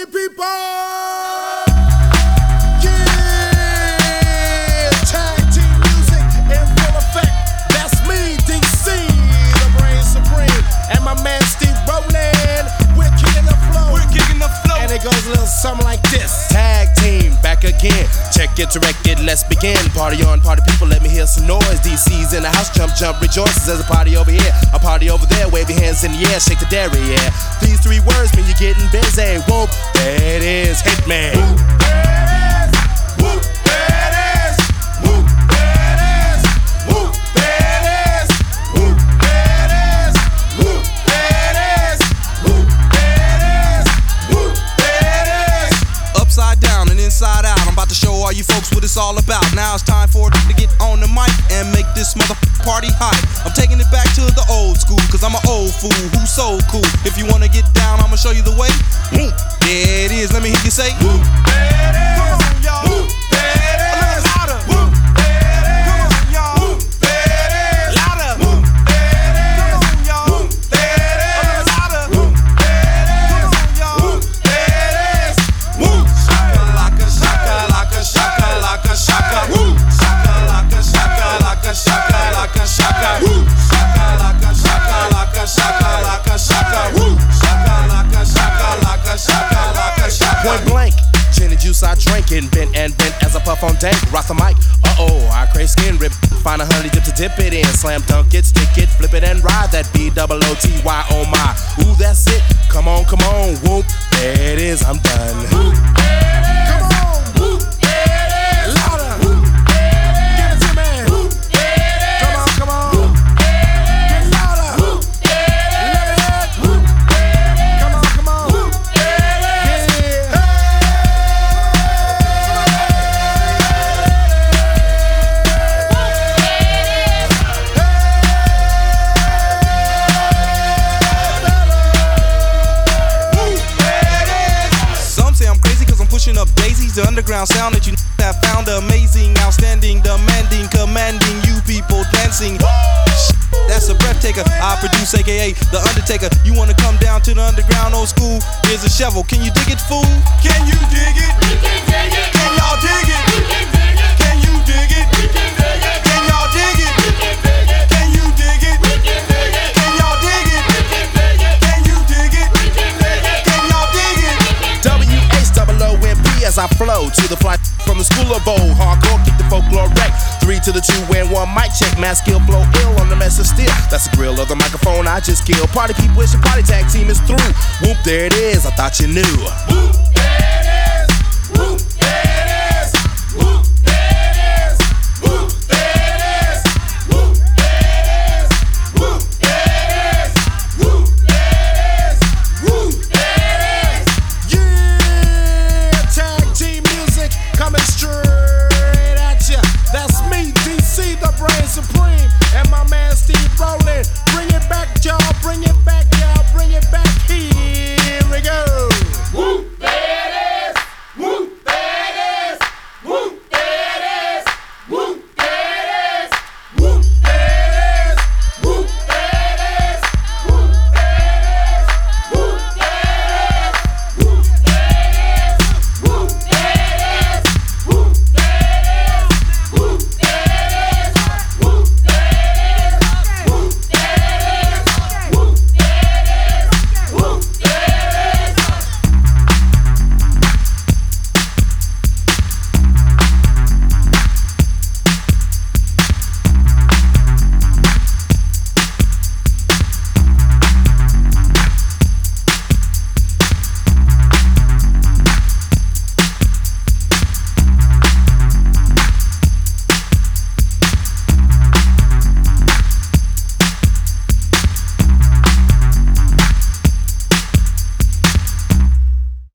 party people! It goes a little something like this. Tag team, back again. Check it, directed, let's begin. Party on, party people, let me hear some noise. DC's in the house, jump, jump, rejoices. There's a party over here, a party over there. Wave your hands in the air, shake the dairy, yeah. These three words mean you're getting busy. Whoop, there it is, Hitman. Whoop, there it is. Whoop, there it is. Whoop, there it is. Whoop, there it is. Whoop, there it is. Whoop, there it is. Whoop, there it is. Whoop. Upside down and inside out, I'm about to show all you folks what it's all about. Now it's time for it to get on the mic and make this party hot. I'm taking it back to the old school, cause I'm an old fool who's so cool. If you wanna get down, I'ma show you the way. There it is, let me hear you say. Whoop, there it is. Come on, y'all. Whoop, there it is. A little louder. Whoop, there it is. Come on, y'all. Whoop, there it is. Louder. Whoop, there it is. Come on, y'all. Whoop, there it is. A little louder. Whoop, there it is. Come on, y'all. Whoop, there it is. Whoop. Shaka, shaka, shaka, shaka. Whoop. Shaka, shaka, shaka, shaka. Whoop. Shaka, shaka, shaka. Whoop. Shaka, shaka. Point blank, gin and juice I drinkin', bent and bent as I puff on dank. Rock the mic, I crave skin rip. Find a honey dip to dip it in. Slam dunk it, stick it, flip it and ride that B-double-O-T-Y, oh my. Ooh, that's it, come on, whoop. There it is, I'm done. Whoop, there it is. Come on, whoop, there it is. Louder, whoop, there it is. Give it to me, whoop, there it is. Come on, whoop, there it is. Get louder, whoop, there it is. Whoop, there it is. Come on, whoop, there it is. Yeah. Some say I'm crazy cause I'm pushing up daisies. The underground sound that you have found amazing, outstanding, demanding, commanding you people dancing. That's a breath taker. I produce, aka The Undertaker. You wanna come down to the underground old school? Here's a shovel. Can you dig it, fool? Can you dig it? We can dig it. Can y'all dig it? We can dig it. Can you dig it? We can dig it. Can y'all dig it? We can dig it. Can you dig it? We can dig it. Can y'all dig it? We can dig it. Can you dig it? We can dig it. Can y'all dig it? W-H-O-O-M-P as I flow to the fly from the school of old. Hardcore, kick the folklore wreck. 3 to the 2 and 1 mic check. Mass skill, flow ill on the mess of steel. That's the grill of the microphone I just killed. Party people, it's your party tag team is through. Whoop, there it is, I thought you knew. Whoop.